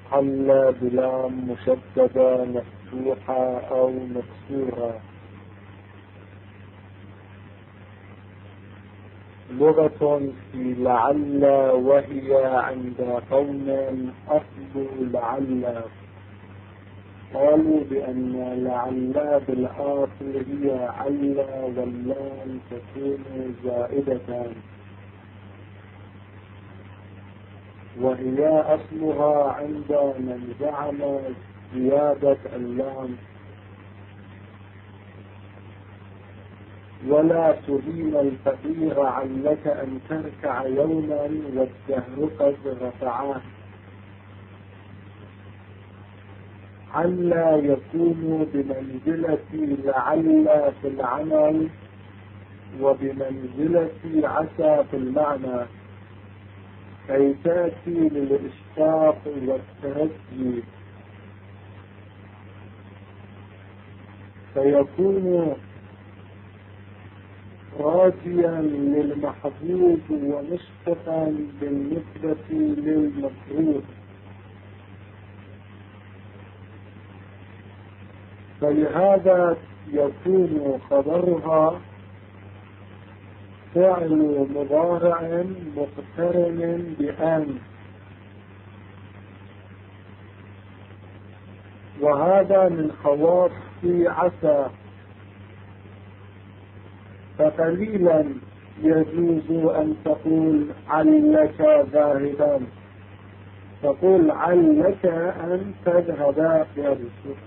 هل بلام مشددة مفتوحة أو مكسورة. لغة في لعل، وهي عند قوم أصل لعل قالوا بأن لعل بالآخر هي عل واللام تكون زائدة، وهي أصلها عند من زعم زيادة اللام. ولا تهين الفقير علك أن تركع يوما والدهر قد رفعاه. عل يكون بمنزلة لعل في العمل وبمنزلة عسى في المعنى، كي تأتي للإشفاق والترجي، فيكون راجيا للمحبوب ومشفقا بالنسبة للمكروه. فلهذا يكون خبرها فعل مضارع مقترن بأن، وهذا من خواص عسى. فقليلا يجوز أن تقول علك ذاهبا، تقول علك أن تذهب بهذه الصورة.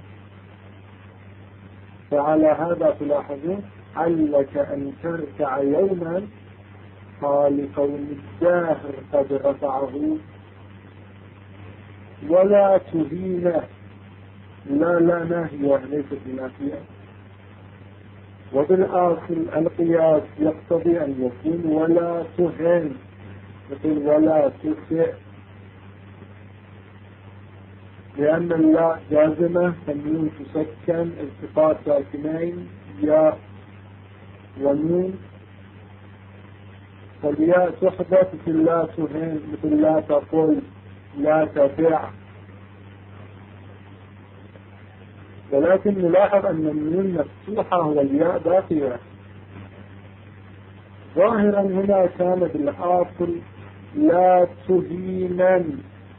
فعلى هذا تلاحظون علك أن تركع يوما قال كون الداهر قد رفعه. ولا تهينه، لا ناهية ليست بنافية. وبالآخر القياس يقتضي أن يكون ولا تهن، يقول ولا تسع، لأن اللاء جازمة فالنون تسكن التقاء ساكنين ياء ونون، فالياء تحدث مثل لا تهن، مثل لا تقل، لا تبع. ولكن نلاحظ أن النون مفتوحة والياء باقية. ظاهرا هنا كان بالآخر لا تهينن،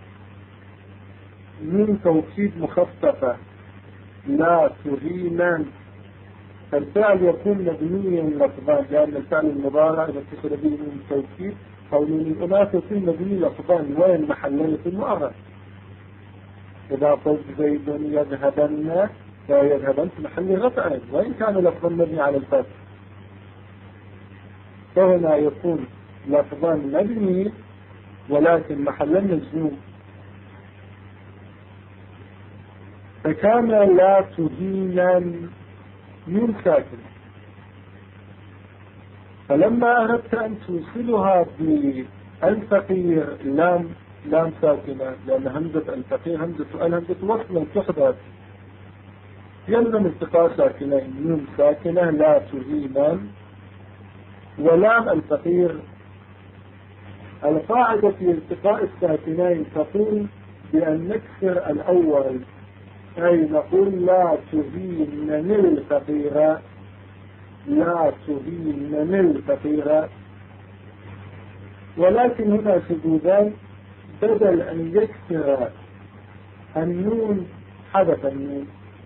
من توكيد مخففة لا تهينن، فالفعل يكون مبنيا لفظان، لأن الفعل المضارع إذا اتصل به من توكيد أو من الأناث يكون مبني لفظان وين محلين في المؤرخ. إذا قلت زيد يذهبن لا يذهبن في محل رفع وإن كان لفظا مبني على الفتح، فهنا يكون لفظا مبني ولكن محلا مجزوم. فكان لا تهينا من ساكن، فلما أردت أن توصلها بالفقير لام ساكنة، لأن همزة الفقير همزة وصل تحدث، يلزم التقاء ساكنين، نون ساكنة لا تهينا ولام الفقير. القاعدة في التقاء الساكنين تقول بأن نكسر الأول، أي نقول لا تهينن الفقير، لا تهينن الفقير. ولكن هنا شذوذان، بدل أن يكسر النون حدث النون،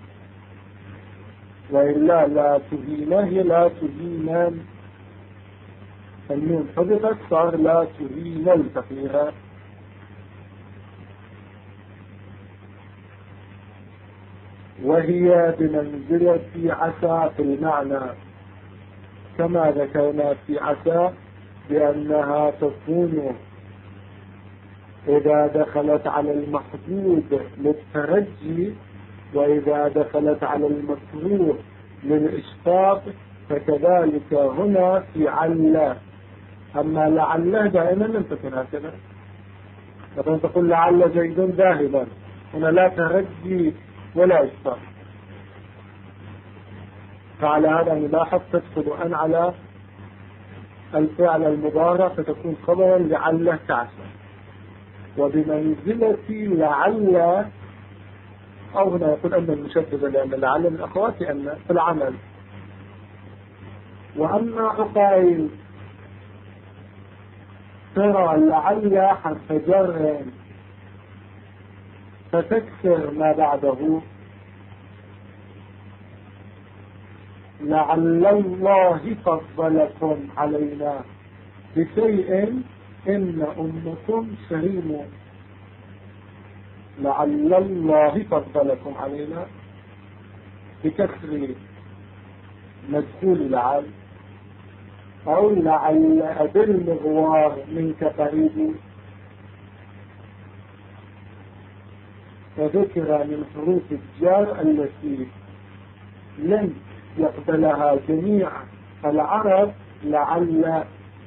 وإلا لا تهينه هي لا تهينن، النون حدثت صار لا تهين الفقير. وهي بمنزلة عسى في المعنى، كما ذكرنا في عسى بأنها تكون إذا دخلت على المحدود للترجي، وإذا دخلت على المكروه للإشفاق، فكذلك هنا في عل. أما لعله دائما لم تكن هكذا، مثلا تقول لعل زيد ذاهبا، هنا لا ترجي ولا إشفاق. فعلى هذا نلاحظ تدخل أن على الفعل المضارع فتكون خبرا لعله كعسى. وبمنزلة لعل، أو هنا يقول أن المشددة لأن لعل من أخوات أن في العمل. وأما عقيل ترى لعل حرف جر فتكسر ما بعده، لعل الله فضلكم علينا بشيء إن أمكم سليم. لعل الله فضلكم علينا بكسر مدخول لعل، أو لعل بالمغوار منك قريب. وذكر من حروف الجار التي لن يقبلها جميع العرب لعل.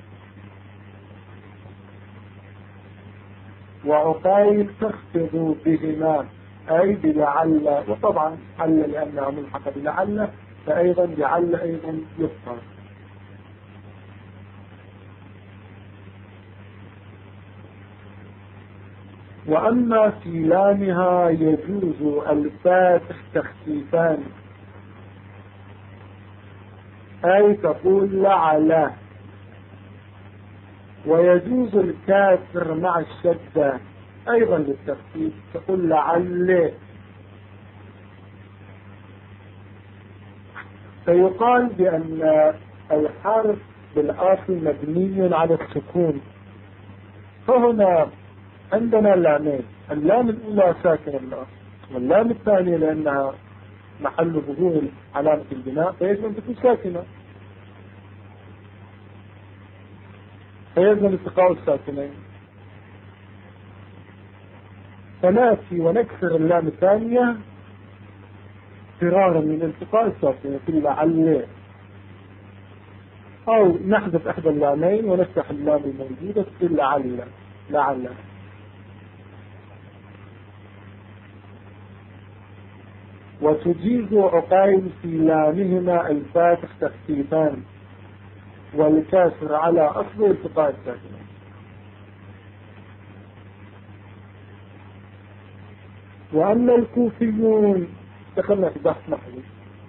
وعقيل تخفض بهما أي بلعل، وطبعا حل لأنها ملحقة بلعل فأيضا لعل أيضا يفطر. وأما في لامها يجوز الفاتح تخفيفان، أي تقول لعل، ويجوز الكاسر مع الشدة أيضا للتخفيف تقول لعل. فيقال بأن الحرف بالآخر مبني على السكون. فهنا عندنا لامين، اللام الأولى ساكن الأصل، واللام الثانية لأنها محل ظهور علامة البناء فيجب أن تكون ساكنة، فيلزم التقاء الساكنين. فنأتي ونكسر اللام الثانية فرارا من التقاء الساكنين في لعل، أو نحذف إحدى اللامين ونفتح اللام الموجودة في لعل. لعل. وتجيز عقيل في لامهما الفاتح تخفيفان والكاسر على أصل التقاء الساكنين. وأما الكوفيون دخلنا في بحث نحوي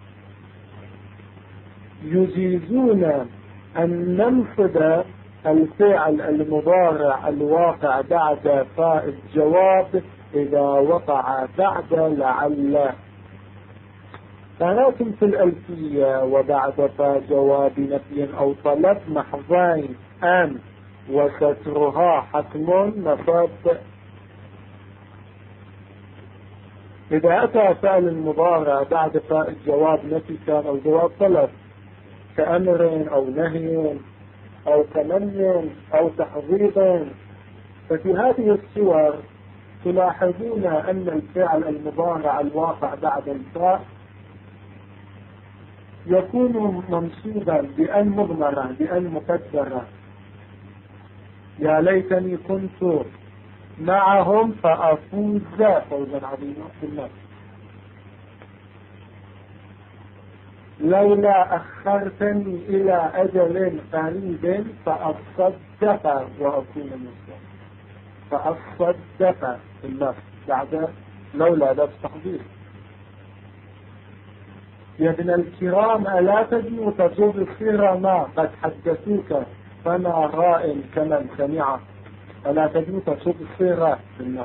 يجيزون أن ننصب الفعل المضارع الواقع بعد فاء الجواب إذا وقع بعد لعل. فلكن في الألفية وبعد فاء جواب نفي أو طلب محضين أن وسترها حتم نصب. إذا أتى فعل المضارع بعد فاء الجواب نفي كان أو جواب طلب كأمر أو نهي أو تمني أو تحضيض، ففي هذه الصور تلاحظون أن الفعل المضارع الواقع بعد الفاء يكون منصوبا بأن مضمرة بأن مقدرة. يا ليتني كنت معهم فأفوز فوزا عظيما في الناس، لولا أخرتني إلى أجل قريب فأصدق وأكون مسلما. فأصدق في الناس بعد لولا ذات تحضير. يا ابن الكرام ألا تدنو تجوب الخير قد حدثوك فما راء كمن سمع. ألا تدنو تجوب الخير في الناس.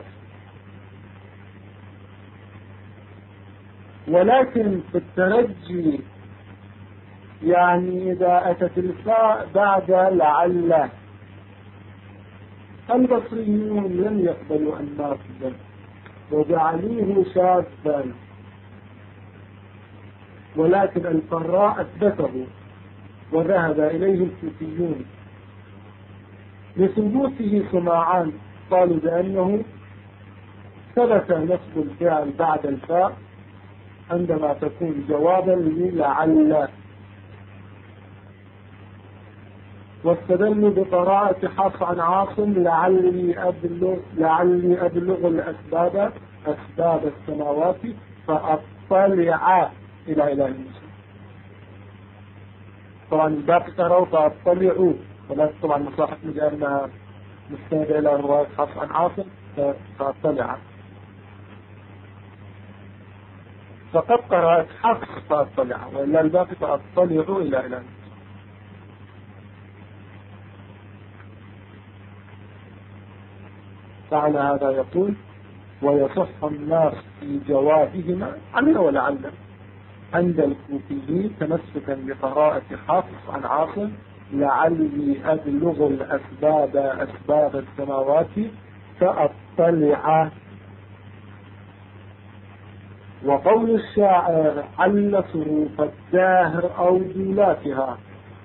ولكن في الترجي يعني إذا أتت الفاء بعد لعل البصريون لم يقبلوا الناصب وجعلوه شاذا، ولكن الفراء أثبته وذهب إليه الكوفيون لثبوته سماعان، قالوا بأنه ثبت نصب الفعل بعد الفاء عندما تكون جوابا للعل. واستدلوا بقراءة حفص عن عاصم لعلي أبلغ الأسباب أسباب السماوات فأطلع إلى إله موسى. طبعا الباقي قرأوا فأطلعوا، ولكن طبعا مصاحف مجالنا مستند إلى رواية حفص عن عاصم فاطلع. فقد قرأت حفص فاطلع، وإلا الباقي فاطلعوا إلى إله. فعلى هذا يقول ويصح الناس في جوابهما عمل ولعل عند الكوفيين تمسكا بقراءة حفص عن عاصم لعلي أبلغ الأسباب أسباب السماوات فأطلع. وقول الشاعر عل صروف الداهر أو دولاتها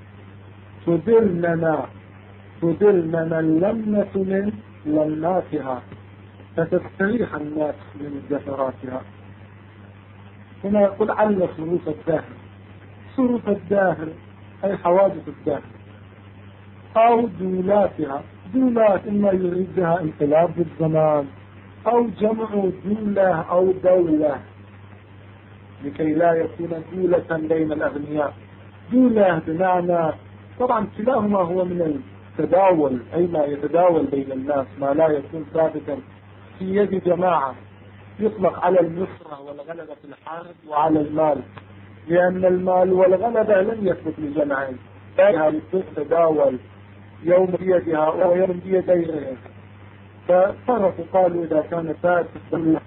تدلنا اللمة من لماتها فتستريح الناس من زفراتها. هنا يقول عل صروف الداهر، صروف الداهر أي حوادث الداهر، أو دولاتها، دولات إما يريد بها انقلاب الزمان أو جمع دولة أو دولة لكي لا يكون دولة بين الأغنياء. دولة بمعنى طبعا كلاهما هو من التداول، أي ما يتداول بين الناس، ما لا يكون ثابتا في يد جماعة، يطلق على النصرة والغلبة في الحرب وعلى المال، لأن المال والغلبة لم يثبت لجمعين، فهي تتداول يوم بيدها ويوم بيد غيرها. ففرقوا قالوا إذا كان ثابت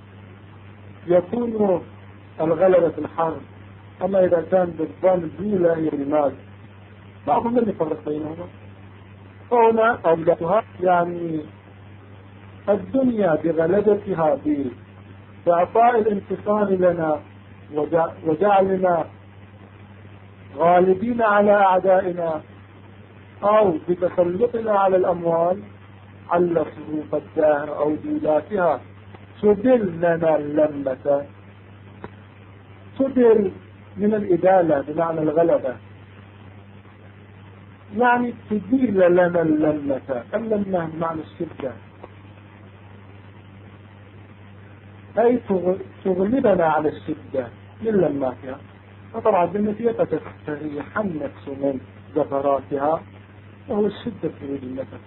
يكون الغلبة في الحرب، أما إذا كان بالظن دولة هي المال. بعضهم لم يفرق بينهما. هنا أولادها يعني الدنيا بغلبتها بإعطاء الانتصار لنا وجعلنا غالبين على أعدائنا أو بتسلطنا على الأموال على صروف الدهر أو دولاتها تدلنا اللمة. تدل من الإدالة بمعنى الغلبة، يعني تديل لنا اللمة. اللمة بمعنى الشدة، أي تغلبنا على الشدة من لماتها. وطبعا بالنتيجة تستريح النفس من زفراتها، وهو الشدة في النفس.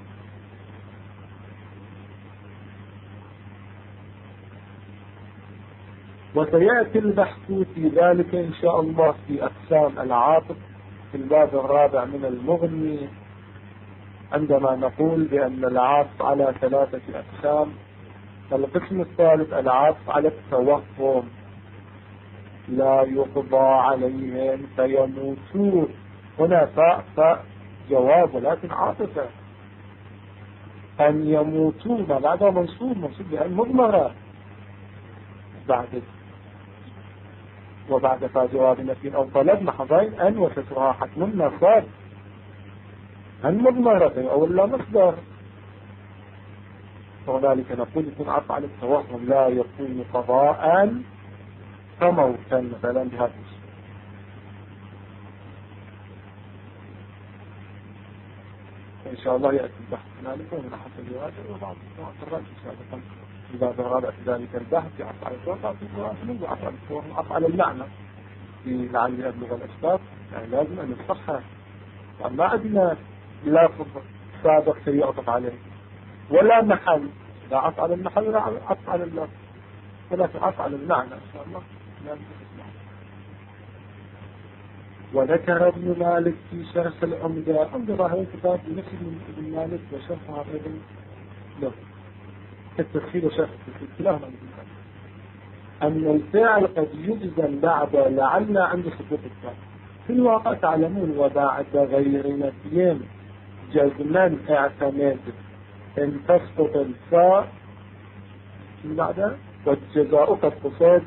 وسيأتي البحث في ذلك إن شاء الله في أقسام العاطف في الباب الرابع من المغني، عندما نقول بأن العاطف على 3 أقسام. القسم الثالث العاطف على التوهم، لا يقضى عليهم فيموتون. هنا فاء جواب ولكن عاطفة، أن يموتون بعد منصوب بأن مضمرة بعد وبعد فاء جواب نفي أو طلب محضين أن وسترها حتم النصاب أن مضمرة أو لا مصدر. وذلك نقول يكون عطف على التوهم، لا يكون قضاء كموتا مثلا بهذا الشيء. إن شاء الله يأتي البحث هنالك ومن حسب الواجب وبعض الرأي سابقا في الباب الرابع في ذلك البحث يعطف على التوهم منذ عطف على التوهم عطف على اللعنة في لعل أبلغ الأسباب، يعني لازم أن الصحة ما عندنا لافظ سابق سيعطف عليه ولا محل، لا عطف على المحل ولا عطف على اللفظ، ولكن عطف على المعنى إن شاء الله لازم تسمع. وذكر ابن مالك في شرح العمدة، عمدة ظاهر كتاب بنفس ابن مالك وشرحها أيضا له التفصيل وشرح التفصيل كلاهما أن الفعل قد يجزم بعد لعل عند سقوط الفعل. في الواقع تعلمون وبعد غير نفي جزما اعتمد ان تسقط الفاء من بعدها والجزاء قد قصد،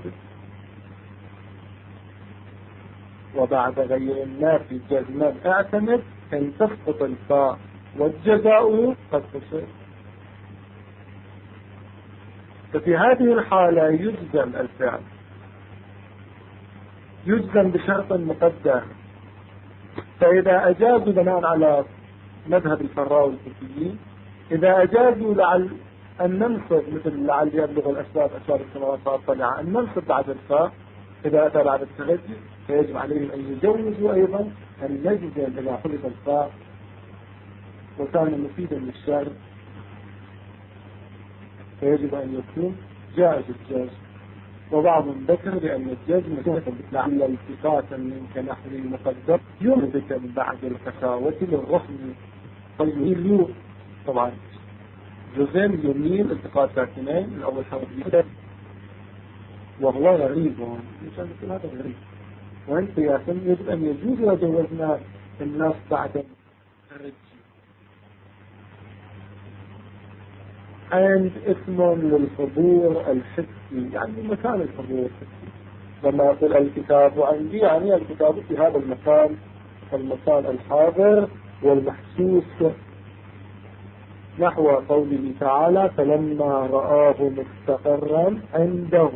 وبعد غير النافي جزما اعتمد ان تسقط الفاء والجزاء قد قصد. ففي هذه الحالة يجزم الفعل، يجزم بشرط مقدر. فإذا أجازوا بناء على مذهب الفراء والكوفيين، إذا أجازوا لعل أن ننصب مثل لعل يبلغ الأسباب أسباب السماوات فأطلع أن ننصب بعد الفاء إذا أتى بعد التغذي، فيجب عليهم أن يجوزوا أيضا أن نجزم إذا حدث الفاء وكان مفيدا للشارع فيجب أن يكون جائز الجزم. وبعض ذكر بأن الجزم لعل التفاتا منك نحو المقدر يربك بعد القساوة للرحم طيب. طبعا جزم يميل التقاط ساكنين الأول حرف وهو غريب مشان مثل هذا غريب. وانت يا سن يجب أن يجوز وجوزنا الناس بعد الرجل. عند اسم للحضور الحسي يعني مكان الحضور الحسي لما يقول الكتاب عندي يعني الكتاب في هذا المكان المكان الحاضر والمحسوس نحو قوله تعالى فلما رآه مستقرا عنده.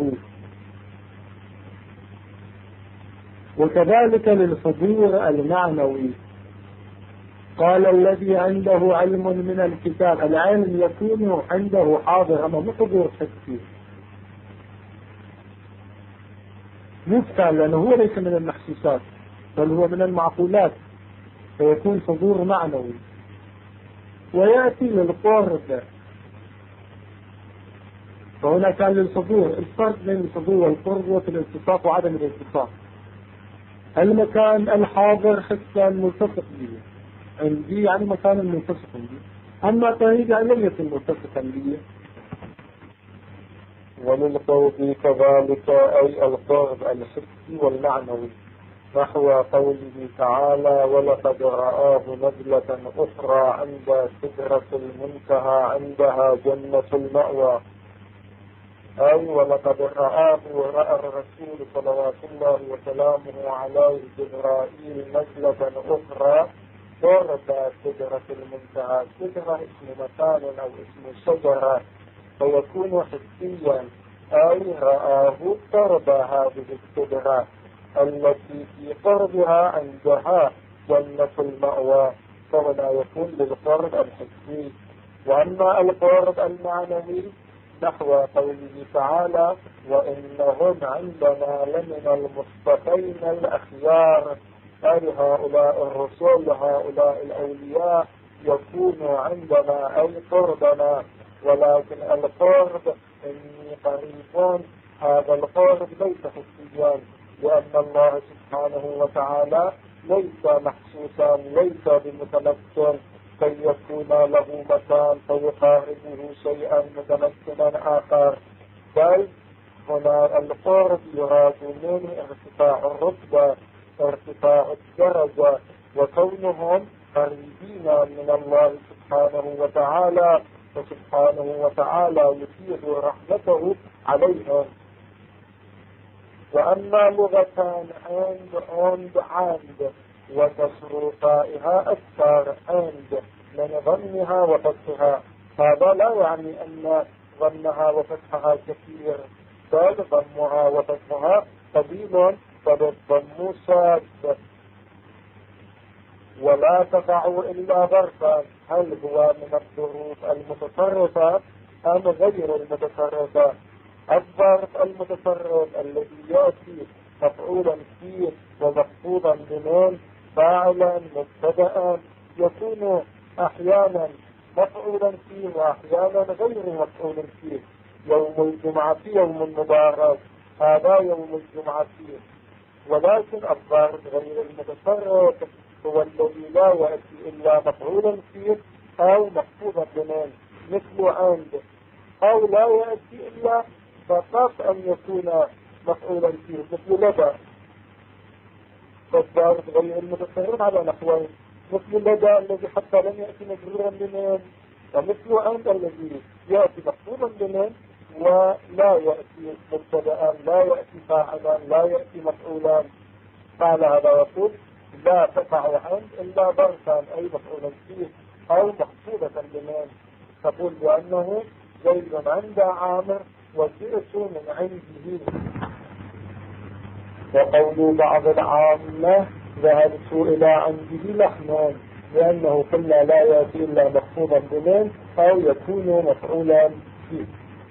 وكذلك للحضور المعنوي قال الذي عنده علم من الكتاب العلم يكون عنده حاضر أما حضور حسي مفتعل لأنه هو ليس من المحسوسات بل هو من المعقولات فيكون حضور معنوي. ويأتي للقرب فهنا كان للحضور الفرق بين الحضور والقرب وفي الالتصاق وعدم الالتصاق. المكان الحاضر حسا ملتصق به عندي يعني مكان ملتصق به أما طريق يعني لم يكن ملتصقا به. وللقرب كذلك أي القرب الحسي والمعنوي نحو قوله تعالى ولقد رآه نزلة أخرى عند سدرة المنتهى عندها جنة المأوى أي ولقد رآه ورأى الرسول صلوات الله وسلامه عليه جبرائيل نزلة أخرى قرب سدرة المنتهى. سدرة اسم مكان أو اسم شجرة فيكون حسيا أي رآه قرب هذه السدرة التي في قربها عندها جنة المأوى فهنا يكون للقرب الحسي. وأما القرب المعنوي نحو قوله تعالى وإنهم عندنا لمن المصطفين الأخيار أي هؤلاء الرسل هؤلاء الأولياء يكونوا عندنا أي قربنا. ولكن القرب إني قريب هذا القرب ليس حسيا لأن الله سبحانه وتعالى ليس محسوسا ليس بمتمكن كي يكون له مكان فيقاربه شيئا متمكنا آخر بل هنا القرب يراد منه ارتفاع الرتبة ارتفاع الدرجة وكونهم قريبين من الله سبحانه وتعالى فسبحانه وتعالى يفيض رحمته عليهم. وأما لغتان عند وتصرفائها أكثر عند من ضمها وفتحها هذا لا يعني أن ضمها وفتحها كثير بل ضمها وفتحها قليل فالضم شاذ ولا تقع إلا ظرفا هل هو من الظروف المتصرفة أم غير المتصرفة. الظرف المتصرف الذي يأتي مفعولا فيه ومخفوضا بنون فاعلا مبتدأ يكون أحيانا مفعولا فيه وأحيانا غير مفعول فيه. يوم الجمعة يوم مبارك هذا يوم الجمعة فيه. ولكن الظرف غير المتصرف هو الذي لا يأتي إلا مفعولا فيه أو مخفوضا بنون مثل عند أو لا يأتي إلا فقط أن يكون مفعولا فيه مثل لدى. فالظرف غير المتصرف على نحوين مثل لدى الذي حتى لم يأتي مجرورا بنون ومثل عند الذي يأتي مخفوضا بنون ولا يأتي مبتدأ لا يأتي فاعلا لا يأتي مفعولا. قال هذا يقول لا تقع عند إلا ظرفا أي مفعولا فيه أو مخفوضة بنون تقول بأنه زيد عند عامر وجئت من عنده. وقول بعض العامة ذهبت إلى عنده لحما لأنه قلنا لا يأتي إلا مخفوضا بنون أو يكون مفعولا فيه.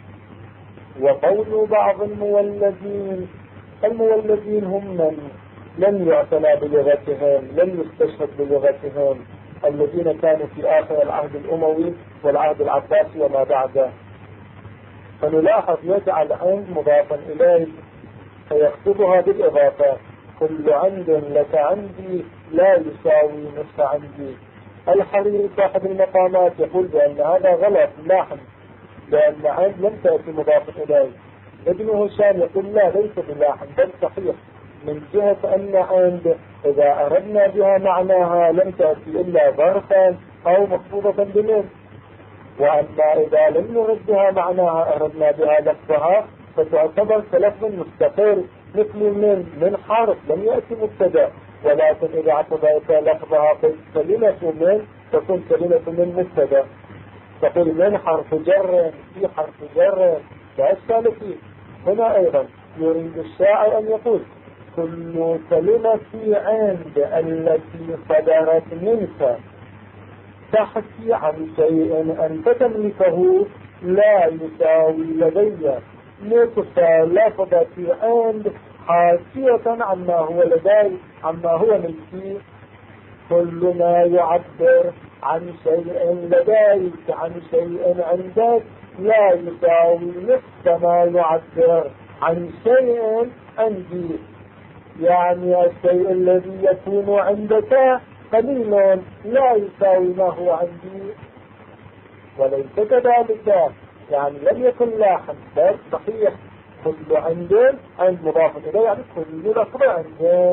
وقول بعض المولدين هم من لم يعتنى بلغتهم لم يستشهد بلغتهم الذين كانوا في آخر العهد الأموي والعهد العباسي وما بعده فنلاحظ يجعل عند مضافا إليه فيكتبها بالإضافة. كل عند لك عندي لا يساوي نصف عندي. الحريري صاحب المقامات يقول بأن هذا غلط لاحظ، لأن عند لم تأتي مضافا إليه. ابن هشام يقول لا ليس بلاحظ بل صحيح، من جهة أن عند إذا أردنا بها معناها لم تأتي إلا ظرفا أو مخفوضة بمن، وأما إذا لم نرد بها معناها أردنا بها لفظها فتعتبر كلفظ مستقل مثل من حرف لم يأتي مبتدأ، ولكن إذا اعتبرت لفظها كلمة من تكون كلمة من مبتدأ. تقول من حرف جر في حرف جر لا إشكال فيه. هنا أيضا يريد الشاعر أن يقول كل كلمة عند التي صدرت منك تحكي عن شيء أنت تملكه لا يساوي لدي نصف لفظة عند حاشية عما هو لدي عما هو ملكي. كل ما يعبر عن شيء لديك عن شيء عندك لا يساوي نصف ما يعبر عن شيء عندي، يعني الشيء الذي يكون عندك قليل لا يساوي ما هو عندي. وليس كذلك، يعني لم يكن لاحظ بل صحيح كل عند مضاف إليه، يعني كل لفظ عند،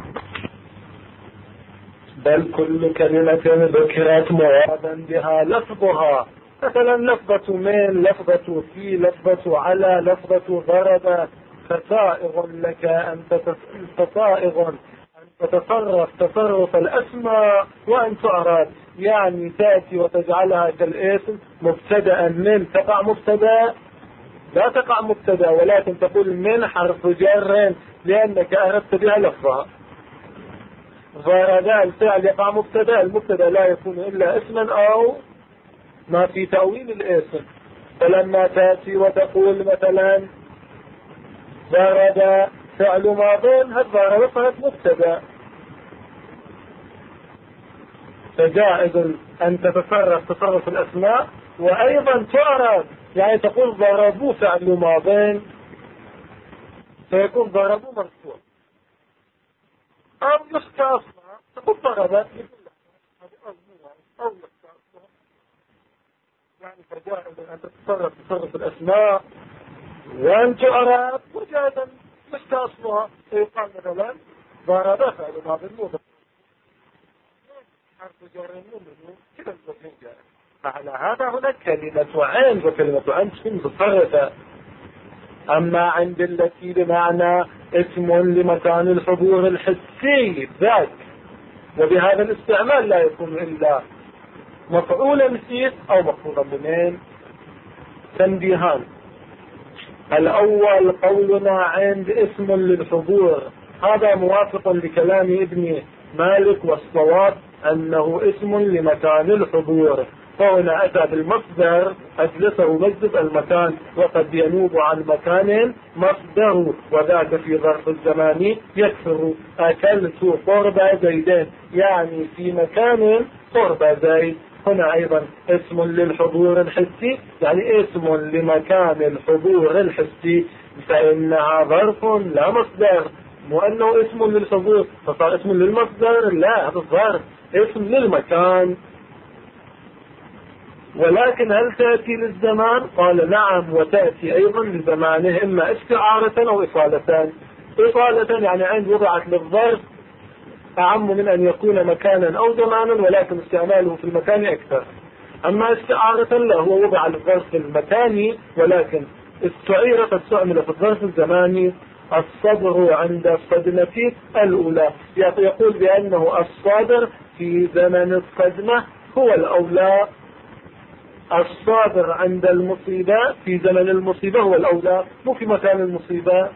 بل كل كلمة ذكرت مرادا بها لفظها. مثلا لفظة من، لفظة في، لفظة على، لفظة ضرب. فسائغ لك أن تتصرف تصرف الأسماء وأن تعرض، يعني تأتي وتجعلها كالاسم مبتدأ من، تقع مبتدأ لا تقع مبتدأ، ولكن تقول من حرف جر لأنك أردت بها لفظها. فهذا الفعل يقع مبتدأ، المبتدأ لا يكون إلا اسما أو ما في تأويل الاسم. فلما تأتي وتقول مثلا ضرب فعل ماضٍ، هالضرب فهد مبتدأ، فجائز أن تتصرف تصرف الأسماء وأيضا تعرض، يعني تقول ضربوا فعل ماضٍ فيكون ضربوا مرفوع، أو يخشى أصلا تقول ضربت أو يخشى أصلا، يعني فجائز أن تتصرف تصرف الأسماء وأن تعرض، وجائز يخشى أصلها فيقال مثلا ضرب فعل ماضٍ مضارع حرف جر منه كذا الوجهين جاء. فعلى هذا هناك كلمة عند وكلمة عند متصرفة. أما عند التي بمعنى اسم لمكان الحضور الحسي ذاك، وبهذا الاستعمال لا يكون إلا مفعولا فيه أو مفعولا بمن. تنبيهان: الأول قولنا عند اسم للحضور، هذا موافق لكلام ابن مالك، والصواب أنه اسم لمكان الحضور، فهنا أتى بالمصدر أجلسه مجلس المكان، وقد ينوب عن مكان مصدر، وذاك في ظرف الزمان يكثر. أكلت قرب زيدين، يعني في مكان قرب زيد. هنا أيضا اسم للحضور الحسي، يعني اسم لمكان الحضور الحسي، فإنها ظرف لا مصدر، مو أنه اسم للحضور فصار اسم للمصدر، لا، هذا الظرف اسم للمكان. ولكن هل تأتي للزمان؟ قال نعم، وتأتي أيضا لزمانه، إما استعارة أو إصالة. إصالة يعني عند وضعت للظرف أعم من أن يكون مكانا أو زمانا، ولكن استعماله في المكان أكثر. أما استعارة لا، هو وضع للظرف المكاني ولكن استعير فاستعمل في الظرف الزماني. الصدر عند الصدمة الأولى، يقول بأنه الصادر في زمن الصدمة هو الأولى، الصادر عند المصيبة في زمن المصيبة هو الأولى، مو في مكان المصيبة.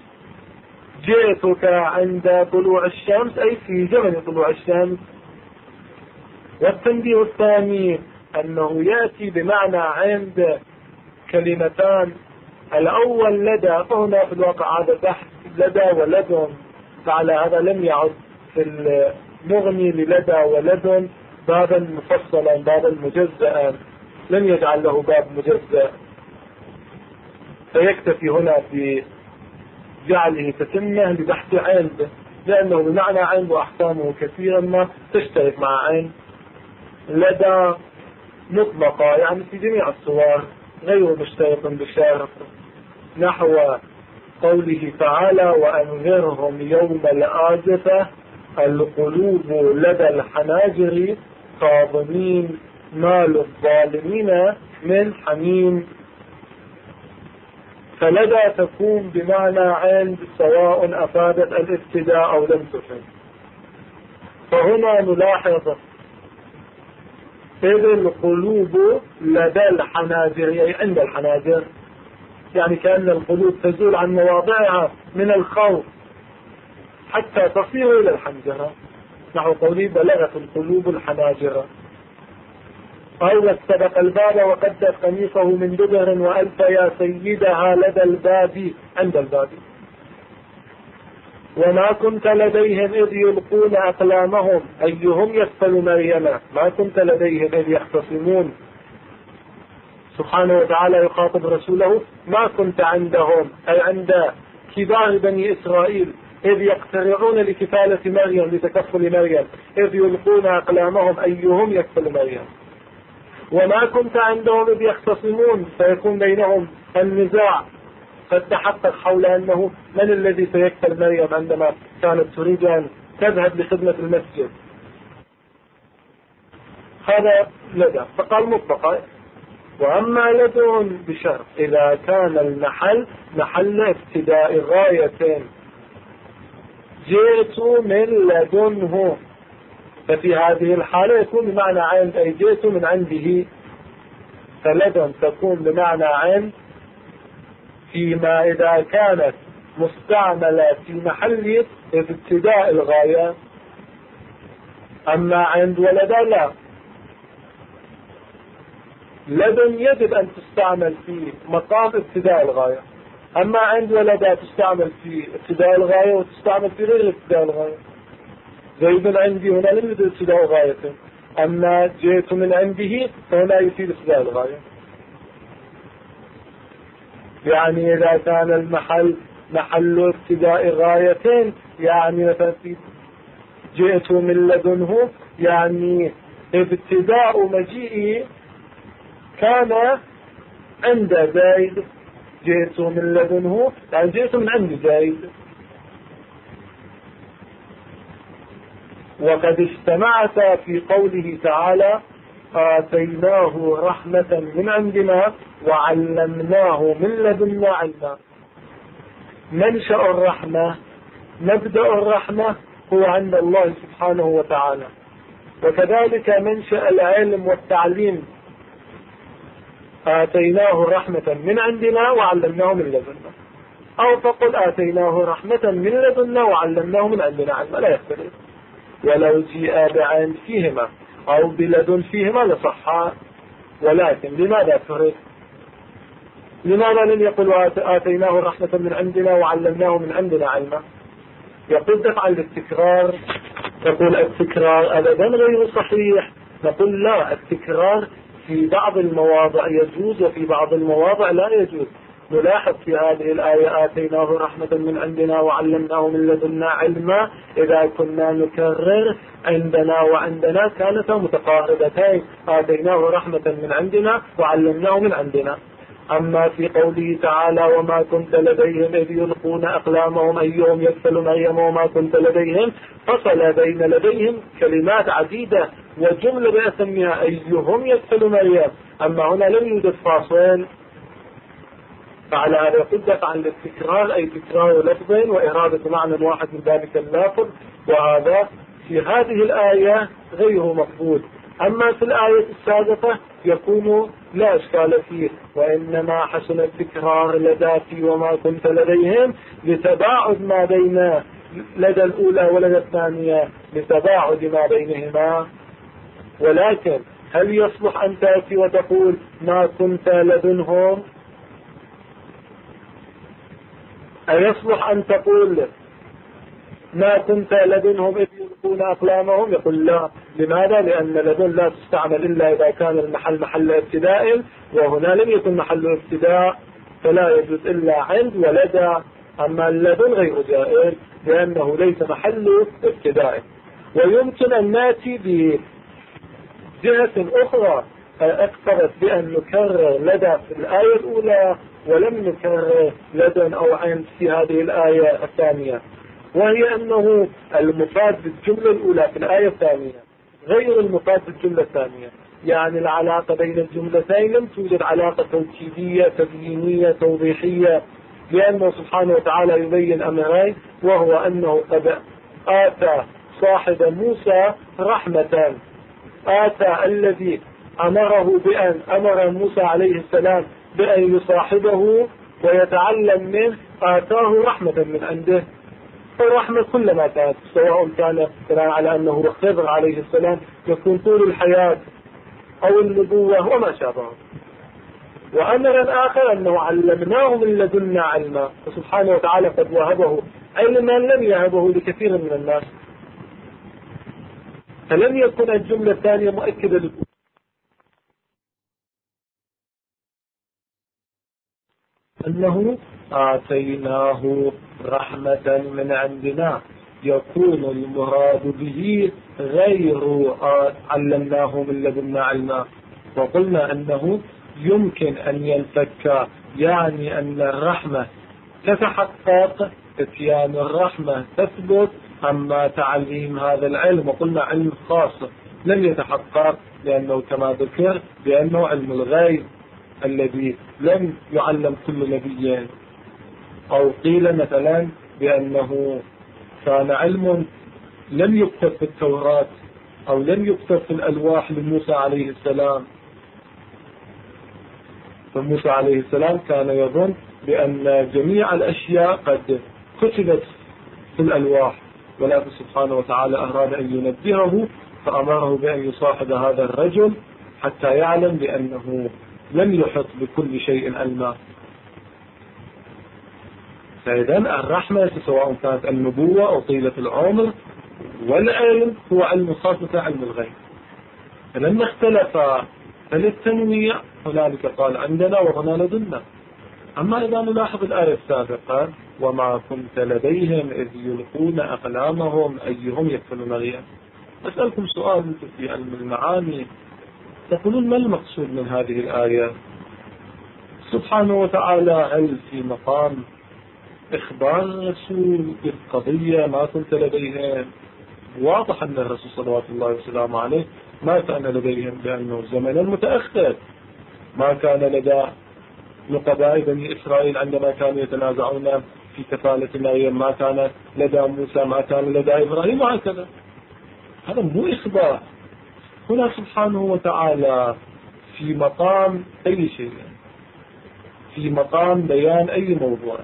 جئتك عند طلوع الشمس أي في زمن طلوع الشمس. والتنبيه الثاني أنه يأتي بمعنى عند كلمتان، الأول لدى، فهنا في الواقع هذا بحث لدى ولدن، فعلى هذا لم يعد في المغني للدى ولدن بابا مفصلا بابا مجزأ، لم يجعل له باب مجزأ. فيكتفي هنا بجعله تتمة لبحث عند، لأنه بمعنى عند وأحكامه كثيرا ما تشترك مع عند لدى مطلقة، يعني في جميع الصور غير مشترك بشرط، نحو قوله تعالى وأنذرهم يوم الآزفة القلوب لدى الحناجر كاظمين ما للظالمين من حميم. فلدى تكون بمعنى عند سواء أفادت الابتداء أو لم تفد. فهنا نلاحظ إذ القلوب لدى الحناجر أي عند الحناجر، يعني كأن القلوب تزول عن مواضعها من الخوف حتى تصير إلى الحنجرة، نحو قوله بلغت القلوب الحناجر. أو استبق الباب وقدت قميصه من دبر وألف يا سيدها لدى الباب عند الباب. وما كنت لديهم إذ يلقون أقلامهم أيهم يكفل مريم، ما كنت لديهم إذ يختصمون. سبحانه وتعالى يخاطب رسوله ما كنت عندهم، أي عند كبار بني إسرائيل إذ يقترعون لكفالة مريم لتكفل مريم، إذ يلقون أقلامهم أيهم يكفل مريم. وما كنت عندهم إذ يختصمون، فيكون بينهم النزاع قد تحقق حول أنه من الذي سيكفل مريم عندما كانت تريد أن تذهب لخدمة المسجد. هذا لدى، فقال مطلقا. وأما لدى بشرط إذا كان المحل محل ابتداء غاية جئت من لدنه، ففي هذه الحالة يكون بمعنى عند أي جئت من عنده، فلدن تكون بمعنى عند فيما إذا كانت مستعملة في محل ابتداء الغاية. أما عند ولدى لا، لدن يجب أن تستعمل في مقام ابتداء الغاية، أما عند ولدى تستعمل في ابتداء الغاية وتستعمل في غير ابتداء الغاية. زيد عندي هنا لم يفيد ابتداء غايته، أما جئت من عنده فهنا يفيد ابتداء الغاية. يعني إذا كان المحل محل ابتداء غايتين، يعني مثلا جئت من لدنه، يعني ابتداء مجيئي كان عند زيد، جئت من لدنه يعني جئت من عند زيد. وقد اجتمعت في قوله تعالى آتيناه رحمة من عندنا وعلمناه من لدنا علما. منشأ الرحمة مبدأ الرحمة هو عند الله سبحانه وتعالى، وكذلك منشأ العلم والتعليم آتيناه رحمة من عندنا وعلمناه من لدنا، أو فقل آتيناه رحمة من لدنا وعلمناه من عندنا علما، لا يختلف. ولو جاء بعين فيهما أو بلدن فيهما لصحا، ولكن لماذا فرق؟ لماذا لم يقل آتيناه رحمة من عندنا وعلمناه من عندنا علما؟ يقول دفعا للتكرار، يقول التكرار أبدا غير صحيح. نقول لا، التكرار في بعض المواضع يجوز وفي بعض المواضع لا يجوز. نلاحظ في هذه الآية آتيناه رحمة من عندنا وعلمناه من لدنا علما، إذا كنا نكرر عندنا وعندنا كانتا متقاربتين، آتيناه رحمة من عندنا وعلمناه من عندنا. أما في قوله تعالى وما كنت لديهم إذ يلقون أقلامهم أيهم يكفل مريم وما كنت لديهم، فصل بين لديهم كلمات عديدة وجملة بأسمها أيهم يكفل مريم، أما هنا لم يوجد فاصل. فعلى هذا يقول دفعا للتكرار أي تكرار لفظ وإرادة معنى واحد من ذلك اللافظ، وهذا في هذه الآية غير مقبول. أما في الآية السابقة يكون لا إشكال فيه، وإنما حسن التكرار لدى وما كنت لديهم لتباعد ما بين لدى الأولى ولدى الثانية، لتباعد ما بينهما. ولكن هل يصلح أن تأتي وتقول ما كنت لدنهم؟ أيصلح أن تقول ما كنت لدنهم إذ يلقون أقلامهم؟ يقول لا. لماذا؟ لأن لدن لا تستعمل إلا إذا كان المحل محل ابتداء، وهنا لم يكن محل ابتداء، فلا يجوز إلا عند ولدى، أما اللدن غير جائز لأنه ليس محل ابتداء. ويمكن أن نأتي بجهة أخرى اقترت بأن نكرر لدى في الآية الأولى ولم نكرر لدن أو عند في هذه الآية الثانية، وهي أنه المفاد بالجملة الأولى في الآية الثانية غير المفاد بالجملة الثانية. يعني العلاقة بين الجملتين لم توجد علاقة توكيدية تبيينية توضيحية، لأنه سبحانه وتعالى يبين أمرين، وهو أنه قد آتى صاحب موسى رحمة، آتى الذي أمر موسى عليه السلام بأن يصاحبه ويتعلم منه، آتاه رحمة من عنده. الرحمة كلما كانت، سواء كان على أنه خضر عليه السلام يكون طول الحياة أو النبوة وما شابه. وأمر آخر أنه علمناه من لدنا علما، وسبحانه وتعالى قد وهبه علما لم يهبه لكثير من الناس. فلم يكن الجملة الثانية مؤكدة لكم أنه آتيناه رحمة من عندنا، يكون المراد به غير علمناه من لدنا علما. وقلنا أنه يمكن أن ينفك، يعني أن الرحمة تتحقق، اتيان الرحمة تثبت، أما تعليم هذا العلم وقلنا علم خاص لم يتحقق، لأنه كما ذكر بأنه علم الغيب الذي لم يعلم كل نبي. أو قيل مثلا بأنه كان علم لم يكتب في التوراة أو لم يكتب في الألواح لموسى عليه السلام، فموسى عليه السلام كان يظن بأن جميع الأشياء قد كتبت في الألواح، ولكن سبحانه وتعالى أراد أن ينبهه فأمره بأن يصاحب هذا الرجل حتى يعلم بأنه لم يحط بكل شيء علما. فإذا الرحمة سواء كانت النبوة أو طيلة العمر والعلم هو علم خاص علم الغيب. فلما اختلف فللتنويع هنالك قال عندنا وهنا لدنا. أما إذا نلاحظ الآية السابقة وما كنت لديهم إذ يلقون أقلامهم أيهم يكفل مريم، أسألكم سؤال في علم المعاني، تقولون ما المقصود من هذه الآية؟ سبحانه وتعالى هل في مقام إخبار الرسول بالقضية ما كنت لديهم؟ واضح أن الرسول صلوات الله وسلامه عليه ما كان لديهم، لأنه زمن متأخر. ما كان لدى نقباء بني إسرائيل عندما كانوا يتنازعون في كفالة مريم، ما كان لدى موسى، ما كان لدى إبراهيم، وهكذا. هذا مو إخبار. هنا سبحانه وتعالى في مقام أي شيء، في مقام بيان أي موضوع.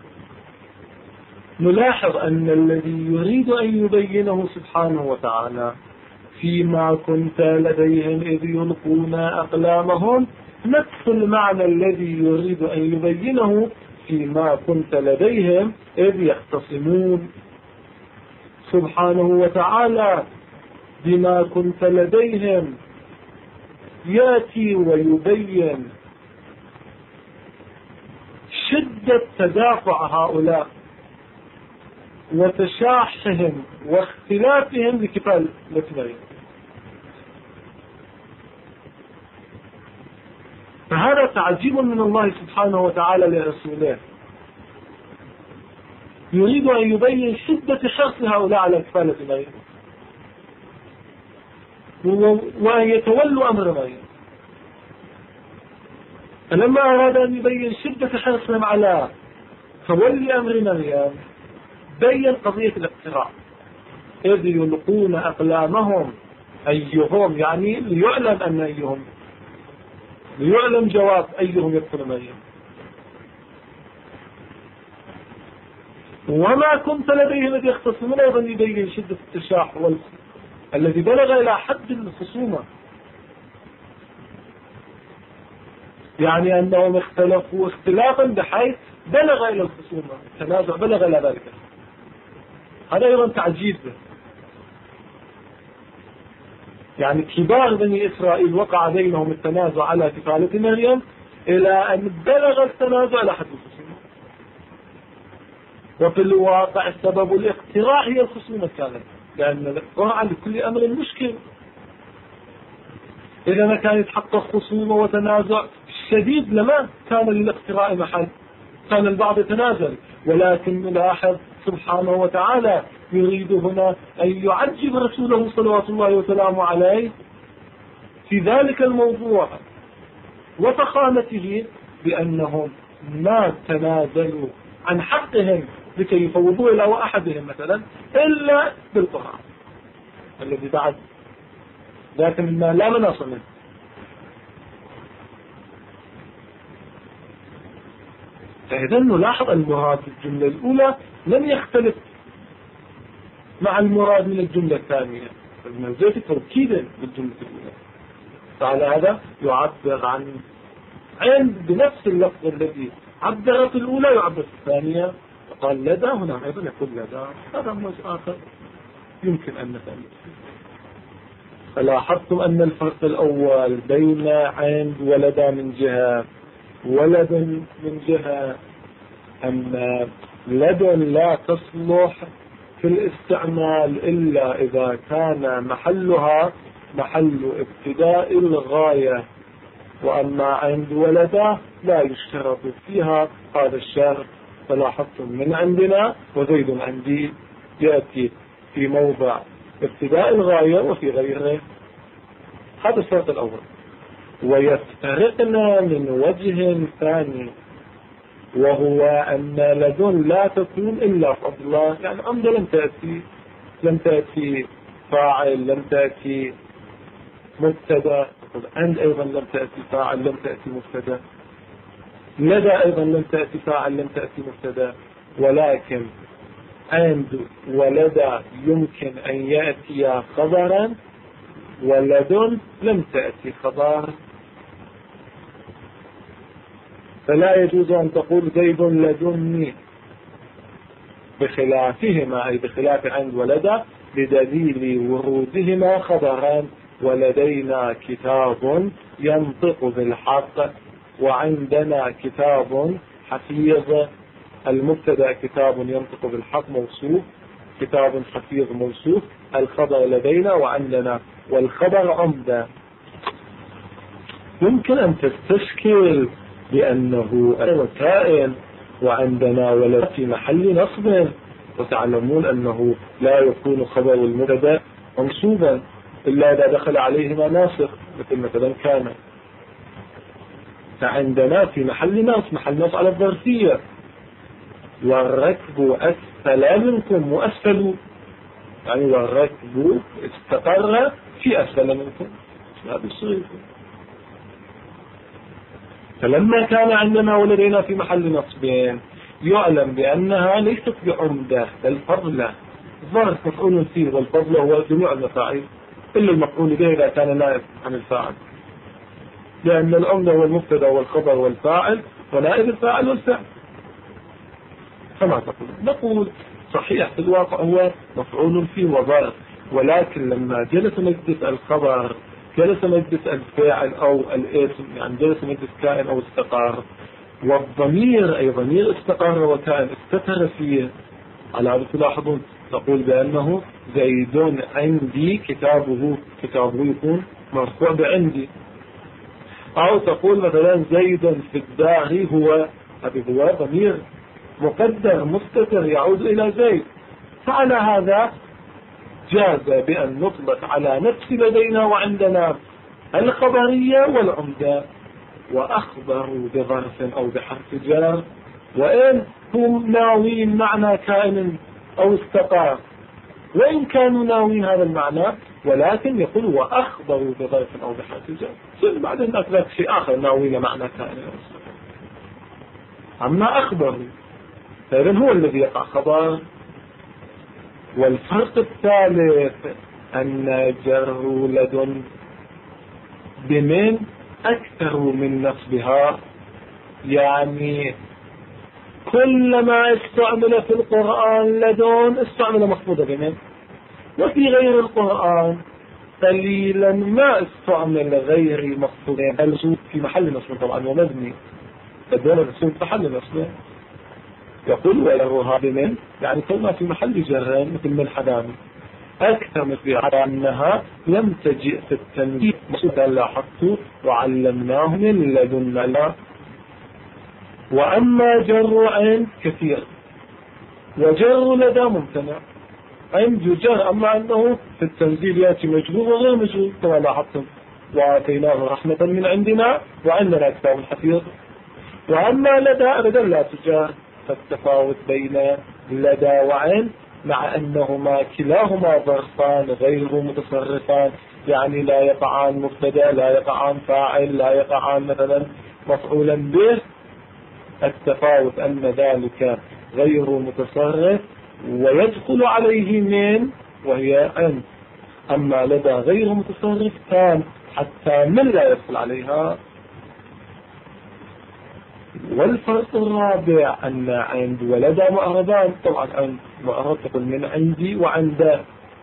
نلاحظ أن الذي يريد أن يبينه سبحانه وتعالى فيما كنت لديهم إذ يلقون أقلامهم نفس المعنى الذي يريد أن يبينه فيما كنت لديهم إذ يختصمون. سبحانه وتعالى بما كنت لديهم يأتي ويبين شدة تدافع هؤلاء وتشاحهم واختلافهم لكفالة مريم. فهذا تعجيب من الله سبحانه وتعالى لرسوله، يريد أن يبين شدة حرص هؤلاء على كفالة مريم وأن يتولوا أمر مريم. فلما أراد أن يبين شدة حرصهم على تولي أمر مريم بين قضية الاقتراع، إذ يلقون أقلامهم أيهم، يعني ليعلم أن أيهم، ليعلم جواب أيهم يدخل مريم. وما كنت لديهم إذ يختصمون، أيضا يبين شدة التشاح الذي بلغ إلى حد الخصومة، يعني أنهم اختلفوا اختلافا بحيث بلغ إلى الخصومة، التنازع بلغ إلى ذلك. هذا أيضا تعجيب. يعني كبار بني إسرائيل وقع بينهم التنازع على كفالة مريم، إلى أن بلغ التنازع لحد الخصومة. وفي الواقع سبب الاقتراع هي الخصومة كانت، لأن الاقتراع لكل أمر مشكل. إذا ما كان يتحقق خصومة وتنازع شديد لما كان للاقتراع محل، كان البعض يتنازل. ولكن نلاحظ سبحانه وتعالى يريد هنا أن يعجب رسوله صلوات الله وسلامه عليه في ذلك الموضوع وفخامته، بأنهم ما تنازلوا عن حقهم لكي يفوضوا إلى أحدهم مثلا إلا بالقرآن الذي بعد ذاك مما لا مناص منه. فإذا نلاحظ المراد في الجملة الأولى لم يختلف مع المراد من الجملة الثانية، فالمنزل توكيدا بالجملة الأولى. فعلى هذا يعبر عن عند بنفس اللفظ الذي عبر في الأولى يعبر في الثانية. قال لدى، هنا أيضا يقول لدى، هذا موجه آخر يمكن أن نفهم. فلاحظتم أن الفرق الأول بين عند ولدى من جهة ولد من جهة، أن لدى لا تصلح في الاستعمال إلا إذا كان محلها محل ابتداء الغاية، وأما عند ولدى لا يشترط فيها هذا الشرط. فلاحظتم من عندنا وزيد عندي يأتي في موضع ابتداء الغاية وفي غيره. هذا الشرط الأول. ويفترقنا من وجه ثاني، وهو أن لدن لا تكون إلا فضلا، يعني عمد لم تأتي فاعل، لم تأتي مبتدا، عند أيضا لم تأتي فاعل، لم تأتي مبتدا، لدى أيضا لم تأتي فاعل، لم تأتي مبتدا. ولكن عند ولدى يمكن أن يأتي خبرا، ولدن لم تأتي خبر. فلا يجوز أن تقول زيد لدني بخلافهما، أي بخلاف عند ولدى، بدليل ورودهما خبران. ولدينا كتاب ينطق بالحق، وعندنا كتاب حفيظ. المبتدا كتاب ينطق بالحق موصوف، كتاب حفيظ موصوف، الخبر لدينا وعندنا، والخبر عمدة. يمكن أن تستشكل بأنه كائن وعندنا ولد في محل نصب، وتعلمون أنه لا يكون خبر المبتدا منصوبا إلا إذا دخل عليهما ناسخ، مثلا كان. فعندنا في محل نصب، محل نصب على الظرفية. والركب أسفل منكم وأسفلوا، يعني والركب استقر في أسفل منكم، لا بالصغير. فلما كان عندنا ولدينا في محل نصبين يعلم بأنها ليست بعمدة بل فضلة، ظرف مفعول فيه، والفضل هو جميع المفاعيل إلا المفعول به إذا كان نائب عن الفاعل، لأن العمدة هو المبتدا والخبر والفاعل ونائب الفاعل والفعل. كما تقول نقول صحيح في الواقع هو مفعول فيه وظرف، ولكن لما جلس مجلس الخبر جلس مجلس الفاعل أو الاسم، يعني جلس مجلس كائن أو استقر، والضمير أي ضمير استقر وكائن استتر فيه. على هذا تلاحظون نقول بأنه زيد عندي كتابه يكون مرفوع بعندي، أو تقول مثلا زيد في الدار هو، هذا هو ضمير مقدر مستتر يعود إلى زيد. فعلى هذا جاز بأن نطلق على نفس لدينا وعندنا الخبرية والعمدة، وأخبروا بظرف أو بحرف جر، وإن هم ناوين معنى كائن أو استقار، وإن كانوا ناوين هذا المعنى، ولكن يقول وأخبروا بظرف أو بحرف جر. بعدين أطلق شيء آخر ناوين معنى كائن أو استقار، أما أخبروا فإذن هو الذي يقع خبر. والفرق الثالث أن جر لدن بمن أكثر من نصبها، يعني كلما استعمل في القرآن لدن استعمل مخفوضة بمن، وفي غير القرآن قليلا ما استعمل غير مقصودين الوصول في محل نصب طبعا ومبني بدون الوصول في محل نصب. يقول وله هذا من يعني كلمة في محل جر مثل من حدامي أكثر مثل على أنها لم تجئ في التنبيه مقصودا لاحظت وعلمناه من لدنا. وأما جر عين كثير وجر لدى ممتنع. عند جر أما أنه في التنزيل يأتي مجرور وغير مجرور كما لاحظتم وآتيناه رحمة من عندنا وعندنا كتاب حفيظ. وأما لدى أبدا لا تجار. فالتفاوت بين لدى وعين مع أنهما كلاهما ظرفان غير متصرفان يعني لا يقعان مبتدا لا يقعان فاعل لا يقعان مثلا مفعولا به. التفاوت أن ذلك غير متصرف ويدخل عليه من وهي أن. أما لدى غير متصرف كان حتى من لا يدخل عليها. والفرق الرابع أن عند ولدى مؤربان. طبعا عند مؤرب تقول من عندي وعند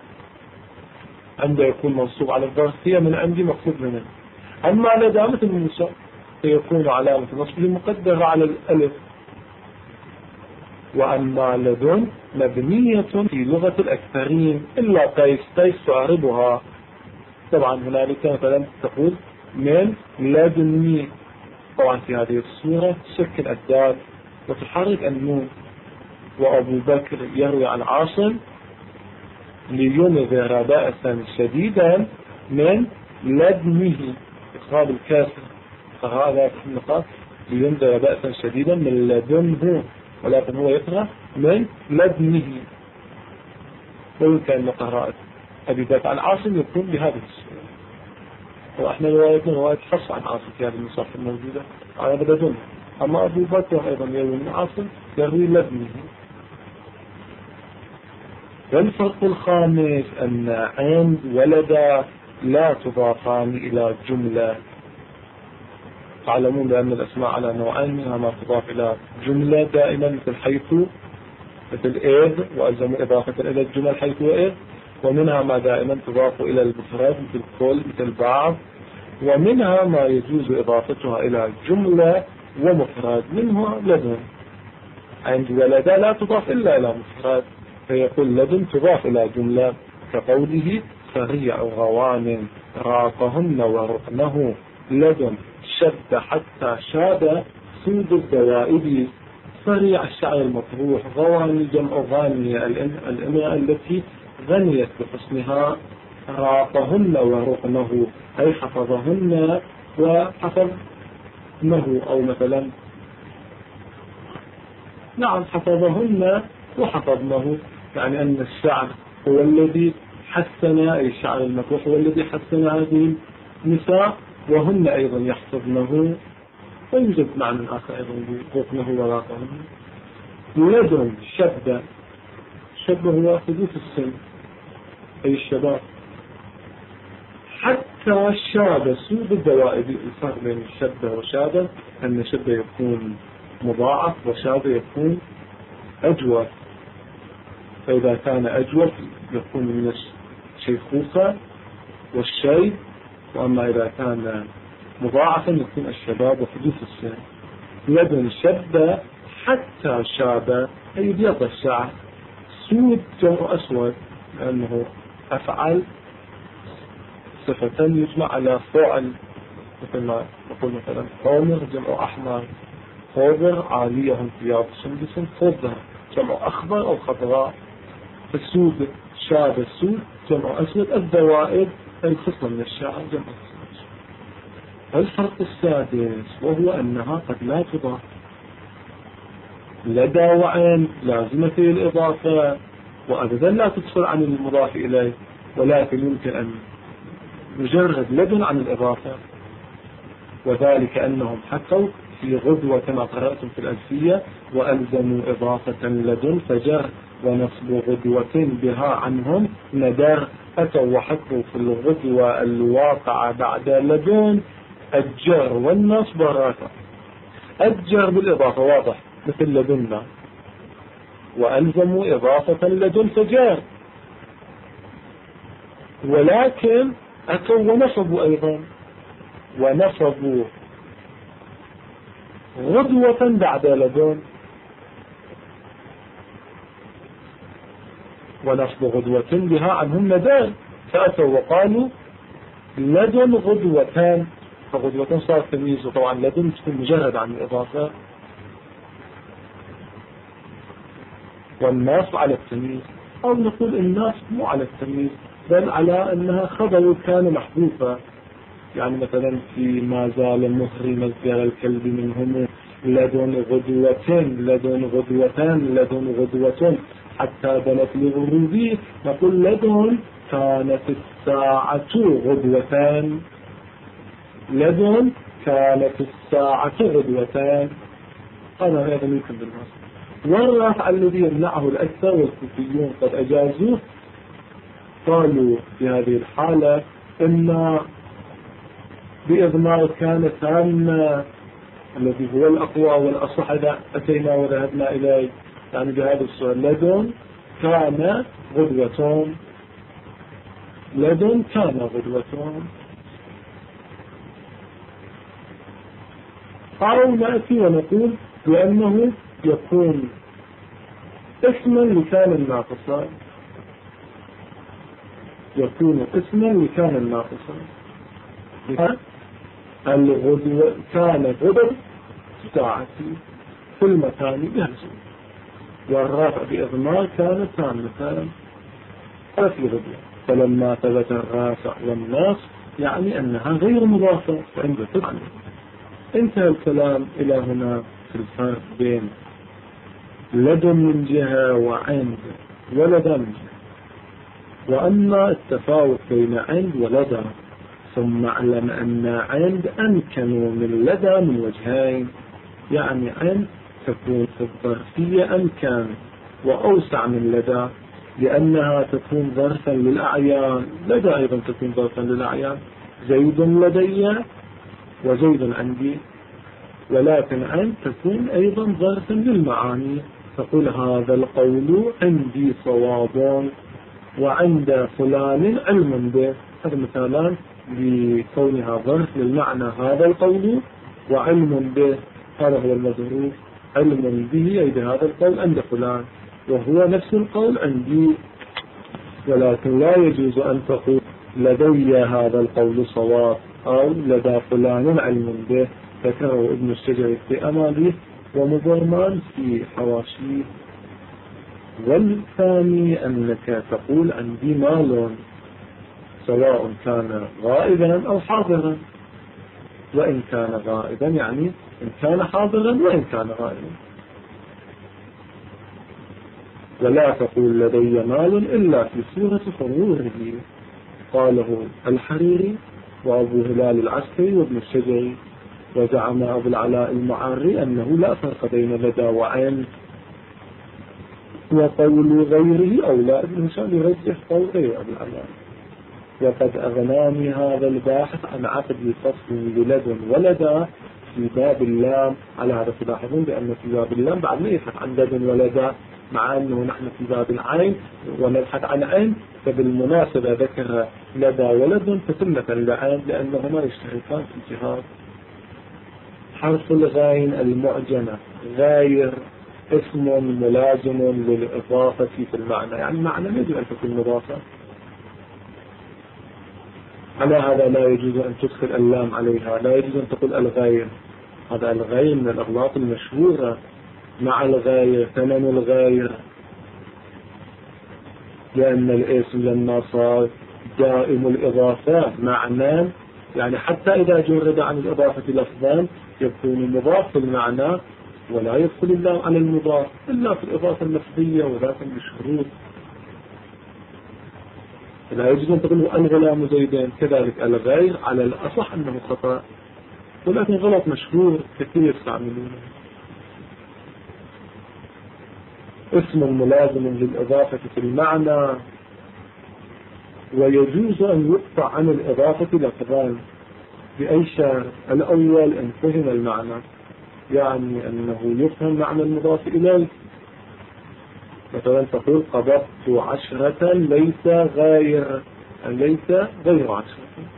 يكون منصوب على الظرفية من عندي مقصود منه. أما لدى مثل موسى فيكون علامة نصبه مقدرة على الألف. وأما لدن مبنية في لغة الأكثرين إلا قيس تعربها. طبعا هنالك مثلا تقول من لدني. طبعا في هذه الصورة تسكن الدال وتحرك النون. وأبو بكر يروي عن عاصم لينذر بأسا شديدا من لدنه إخراج الكاسر فهذا النقاط لينذر بأسا شديدا من لدنه ولكن هو يقرأ من لدنه. ويمكن قراءة أبي بكر عن عاصم يكون بهذه الصورة. وإحنا روايتنا رواية حص عن عاصم في هذه النصوص الموجودة على لدنه. أما أبو بكر أيضا يروي من عاصم يروي لدنه. والفرق الخامس أن عند ولد لا تضافان إلى جملة. تعلمون بأن الأسماء على نوعين منها ما تضاف إلى جملة دائما مثل حيث مثل إذ وألزم إضافة إلى الجمل حيث وإذ. ومنها ما دائما تضاف إلى المفرد مثل كل مثل بعض. ومنها ما يجوز إضافتها إلى جملة ومفرد منها لدن. عند ولد لا تضاف إلا إلى مفرد فيقول لدن تضاف إلى جملة كقوله فريع غوان راقهن ورقنه لدن شد حتى شاد سود الدوائب. فريع الشعر المطروح غواني جمع غانية الامرأة التي غنيت بحسنها. راقهن ورقنه أي حفظهن وحفظنه أو مثلا نعم حفظهن وحفظنه يعني أن الشعر هو الذي حسن أي الشعر المطروح هو الذي حسن هذه النساء وهن أيضا يحفظنه. ويوجد معنى آخر أيضا برقنه وراقهن. لدن شد هو حدوث السن أي الشباب. حتى شاد سود الدوائب. الفرق بين الشد وشاد أن الشد يكون مضاعف وشاد يكون أجود. فإذا كان أجود يكون من الشيخوخة والشيب. وأما إذا كان مضاعفا يكون الشباب وحدوث السن. لدن شد حتى شاب أي بيض الشعر. سود جمع أسود لأنه أفعل صفة يجمع على فعل مثل ما نقول مثلا خضر جمع أحمر. خضر عاليهم ثياب سندس خضر جمع أخضر أو خضراء. فالسود شاب السود جمع أسود. الدوائب الخصلة من الشعر جمع أسود. الفرق السادس وهو أنها قد لا تضاف. لدى وعين لازمة الإضافة وأبدا لا تفصل عن المضاف إليه ولكن يمكن أن يجرد لدن عن الإضافة. وذلك أنهم حكوا في غدوة كما قرأتم في الألفية وألزموا إضافة لدن فجر ونصب غدوة بها عنهم ندر. أتوا وحكوا في الغدوة الواقعة بعد لدن الجر والنصب راكع. الجر بالإضافة واضح مثل لدنا. وألزموا إضافة لدن فجر. ولكن أتوا ونصبوا أيضا، ونصبوا غدوة بعد لدن، ونصب غدوة بها عنهم ندان، فأتوا وقالوا لدن غدوتان، فغدوتان صار تمييز، وطبعا لدن تكون مجرد عن الإضافة، والناس على التمييز، أو نقول الناس مو على التمييز بل على أنها خبر كان محذوفة. يعني مثلا في ما زال مهري مزجر الكلب منهم لدن غدوتين، لدن غدوتان، لدن غدوة حتى بلت لغروبي، نقول لدن كانت الساعة غدوتان، لدن كانت الساعة غدوتان. هذا ممكن بالنص. والرفع الذي يمنعه الأكثر والكوفيون قد أجازوه، قالوا في هذه الحالة إن بإضمار كان تام الذي هو الأقوى والأصح إذا أتينا وذهبنا إليه، يعني بهذا السؤال لدن كان غدوة، لدن كان غدوة. أو نأتي ونقول بأنه يكون اسما لكان ناقصا، يكون اسما لكان ناقصا. الغدوة كان غدوة ساعتي في المكان يهزم، والرافع بإضمار كان تامة في غدوة، فلما ثبت الرافع والناس يعني أنها غير مضافة فعند تعني. انتهى الكلام إلى هنا في الفرق بين لدن من جهة وعند ولدى من جهة. وأما التفاوت بين عند ولدى، ثم اعلم أن عند أمكن من لدى من وجهين، يعني عند تكون في الظرفية أمكن وأوسع من لدى، لأنها تكون ظرفا للأعيان، لدى أيضا تكون ظرفا للأعيان، زيد لدي وزيد عندي، ولكن عند تكون أيضا ظرفا للمعاني، تقول هذا القول عندي صواب وعند فلان علم به. هذا مثالان لكونها ظرف للمعنى، هذا القول وعلم به، هذا هو المظروف، علم به أي بهذا القول عند فلان، وهو نفس القول عندي. ولكن لا يجوز أن تقول لدي هذا القول صواب أو لدى فلان علم به، ذكره ابن الشجري في أماليه ومبرمان في حواشيه. والثاني أنك تقول عندي مال سواء كان غائبا أو حاضرا، وإن كان غائبا يعني إن كان حاضرا وإن كان غائبا. ولا تقول لدي مال إلا في صورة حضوره، قاله الحريري وأبو هلال العسكري وابن الشجري. وزعم أبو العلاء المعري أنه لا فرق بين لدى وعين، وقول غيره أولى. ابن هشام يرجح قول غير أبو العلاء. وقد أغناني هذا الباحث عن عقد فصل للد ولدى في باب اللام. على هذا تلاحظون بأن في باب اللام بعد ما يبحث عن لد ولدى، مع أنه نحن في باب العين ونبحث عن عين، فبالمناسبة ذكر لدى ولد تتمة لعين لأنهما يشتركان في الجهاد. حرف الغين المعجمة غاير اسم ملازم للإضافة في المعنى، يعني معنى يجب أن تكون مضافة. على هذا لا يجوز أن تدخل اللام عليها، لا يجوز أن تقول الغاير. هذا الغاير من الأغلاط المشهورة، مع الغاير ثمن الغاير، لأن الاسم لما صار دائم الإضافة معنى، يعني حتى إذا جرد عن الإضافة لفظان يكون مضاف المعنى، ولا يدخل اللام على المضاف إلا في الإضافة اللفظية وذاك بالشروط. لا يجوز أن تقول الغلام زيدان. كذلك الغير على الأصح أنه خطأ، ولكن غلط مشهور كثير يستعملونه. اسم ملازم للإضافة في المعنى، ويجوز أن يقطع عن الإضافة لفظان بأي شرط. الأول أن فهم المعنى، يعني أنه يفهم معنى المضاف إليه. مثلا تقول قبضت 10 ليس غير، ليس غير 10.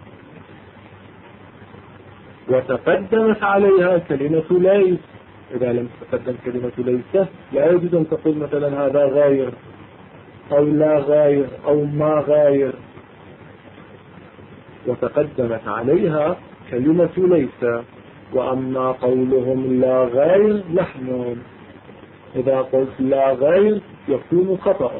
وتقدمت عليها كلمة ليس. إذا لم تتقدم كلمة ليس لا يجوز أن تقول مثلا هذا غاير أو لا غاير أو ما غاير. وتقدمت عليها كلمة ليس. وأما قولهم لا غير لحن. إذا قلت لا غير يكون خطأ.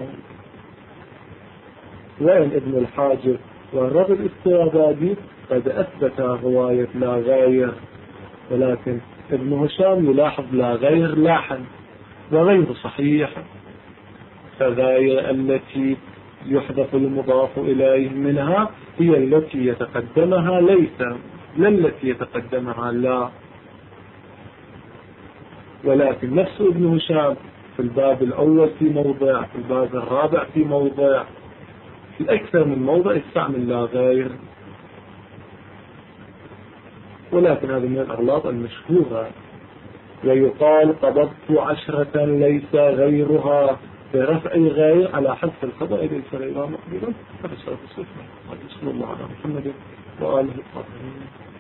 وإن ابن الحاجب والرجل الاسترابادي قد أثبت رواية لا غير، ولكن ابن هشام يلاحظ لا غير لاحن وغير صحيح. فغاية التي يحذف المضاف إليه منها هي التي يتقدمها ليس، لا التي يتقدمها لا. ولكن نفس ابن هشام في الباب الأول في موضع، في الباب الرابع في موضع، في أكثر من موضع يستعمل لا غير. ولكن هذا من الأغلاط المشهورة. ويقال قبضت 10 ليس غيرها برفع غير على حذف الخبر ليس غيرها مقبولا. هذا الصلاة والسلام. صلى الله على محمد وآله الطاهرين.